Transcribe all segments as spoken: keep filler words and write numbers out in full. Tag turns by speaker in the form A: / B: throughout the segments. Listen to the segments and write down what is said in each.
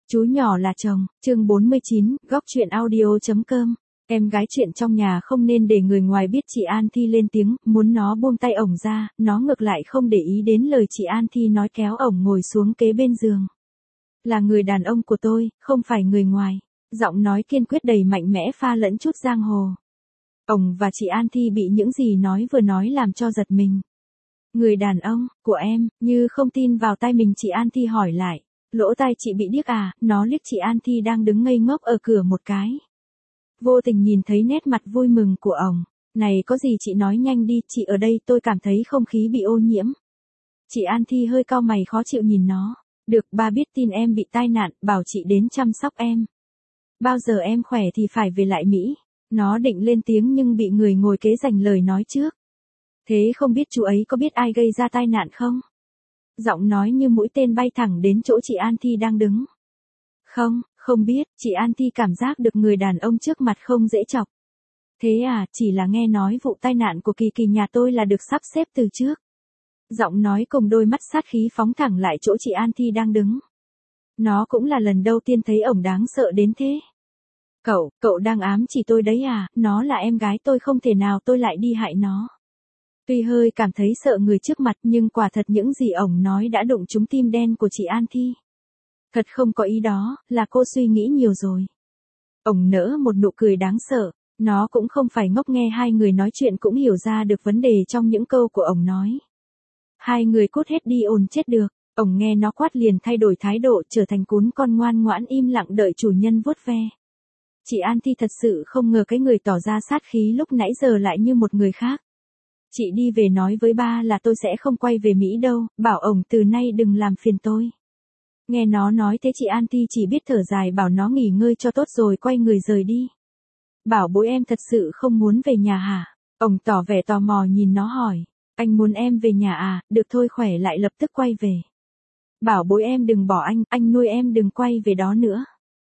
A: Chú nhỏ là chồng, chương bốn mươi chín, góc chuyện audio.com. Em gái chuyện trong nhà không nên để người ngoài biết chị An Thi lên tiếng, muốn nó buông tay ổng ra, nó ngược lại không để ý đến lời chị An Thi nói kéo ổng ngồi xuống kế bên giường. Là người đàn ông của tôi, không phải người ngoài. Giọng nói kiên quyết đầy mạnh mẽ pha lẫn chút giang hồ. Ổng và chị An Thi bị những gì nói vừa nói làm cho giật mình. Người đàn ông, của em, như không tin vào tai mình chị An Thi hỏi lại. Lỗ tai chị bị điếc à, nó liếc chị An Thi đang đứng ngây ngốc ở cửa một cái. Vô tình nhìn thấy nét mặt vui mừng của ổng. Này có gì chị nói nhanh đi, chị ở đây tôi cảm thấy không khí bị ô nhiễm. Chị An Thi hơi cau mày khó chịu nhìn nó. Được, ba biết tin em bị tai nạn, bảo chị đến chăm sóc em. Bao giờ em khỏe thì phải về lại Mỹ. Nó định lên tiếng nhưng bị người ngồi kế giành lời nói trước. Thế không biết chú ấy có biết ai gây ra tai nạn không? Giọng nói như mũi tên bay thẳng đến chỗ chị An Thi đang đứng. Không, không biết, chị An Thi cảm giác được người đàn ông trước mặt không dễ chọc. Thế à, chỉ là nghe nói vụ tai nạn của Kỳ Kỳ nhà tôi là được sắp xếp từ trước. Giọng nói cùng đôi mắt sát khí phóng thẳng lại chỗ chị An Thi đang đứng. Nó cũng là lần đầu tiên thấy ổng đáng sợ đến thế. Cậu, cậu đang ám chỉ tôi đấy à, nó là em gái tôi không thể nào tôi lại đi hại nó. Tuy hơi cảm thấy sợ người trước mặt nhưng quả thật những gì ổng nói đã đụng trúng tim đen của chị An Thi. Thật không có ý đó, là cô suy nghĩ nhiều rồi. Ổng nở một nụ cười đáng sợ, nó cũng không phải ngốc, nghe hai người nói chuyện cũng hiểu ra được vấn đề trong những câu của ổng nói. Hai người cút hết đi ồn chết được, ổng nghe nó quát liền thay đổi thái độ trở thành cún con ngoan ngoãn im lặng đợi chủ nhân vuốt ve. Chị An Thi thật sự không ngờ cái người tỏ ra sát khí lúc nãy giờ lại như một người khác. Chị đi về nói với ba là tôi sẽ không quay về Mỹ đâu, bảo ổng từ nay đừng làm phiền tôi. Nghe nó nói thế chị An Thi chỉ biết thở dài bảo nó nghỉ ngơi cho tốt rồi quay người rời đi. Bảo bối em thật sự không muốn về nhà hả? Ổng tỏ vẻ tò mò nhìn nó hỏi. Anh muốn em về nhà à, được thôi khỏe lại lập tức quay về. Bảo bối em đừng bỏ anh, anh nuôi em đừng quay về đó nữa.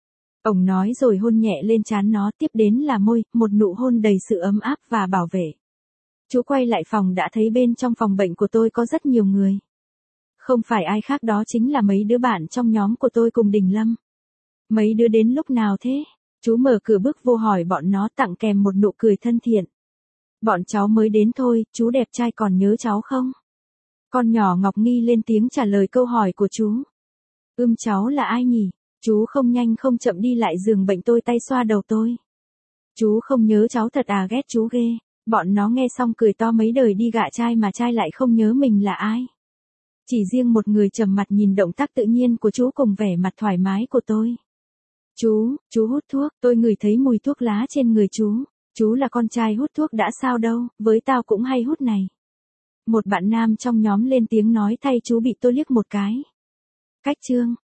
A: Ổng nói rồi hôn nhẹ lên trán nó, tiếp đến là môi, một nụ hôn đầy sự ấm áp và bảo vệ. Chú quay lại phòng đã thấy bên trong phòng bệnh của tôi có rất nhiều người. Không phải ai khác đó chính là mấy đứa bạn trong nhóm của tôi cùng Đình Lâm. Mấy đứa đến lúc nào thế? Chú mở cửa bước vô hỏi bọn nó tặng kèm một nụ cười thân thiện. Bọn cháu mới đến thôi, chú đẹp trai còn nhớ cháu không? Con nhỏ Ngọc Nghi lên tiếng trả lời câu hỏi của chú. Ưm cháu là ai nhỉ? Chú không nhanh không chậm đi lại giường bệnh tôi tay xoa đầu tôi. Chú không nhớ cháu thật à, ghét chú ghê. Bọn nó nghe xong cười to, mấy đời đi gạ trai mà trai lại không nhớ mình là ai. Chỉ riêng một người trầm mặt nhìn động tác tự nhiên của chú cùng vẻ mặt thoải mái của tôi. Chú, chú hút thuốc, tôi ngửi thấy mùi thuốc lá trên người chú. Chú là con trai hút thuốc đã sao đâu, với tao cũng hay hút này. Một bạn nam trong nhóm lên tiếng nói thay chú bị tôi liếc một cái. Cách chương.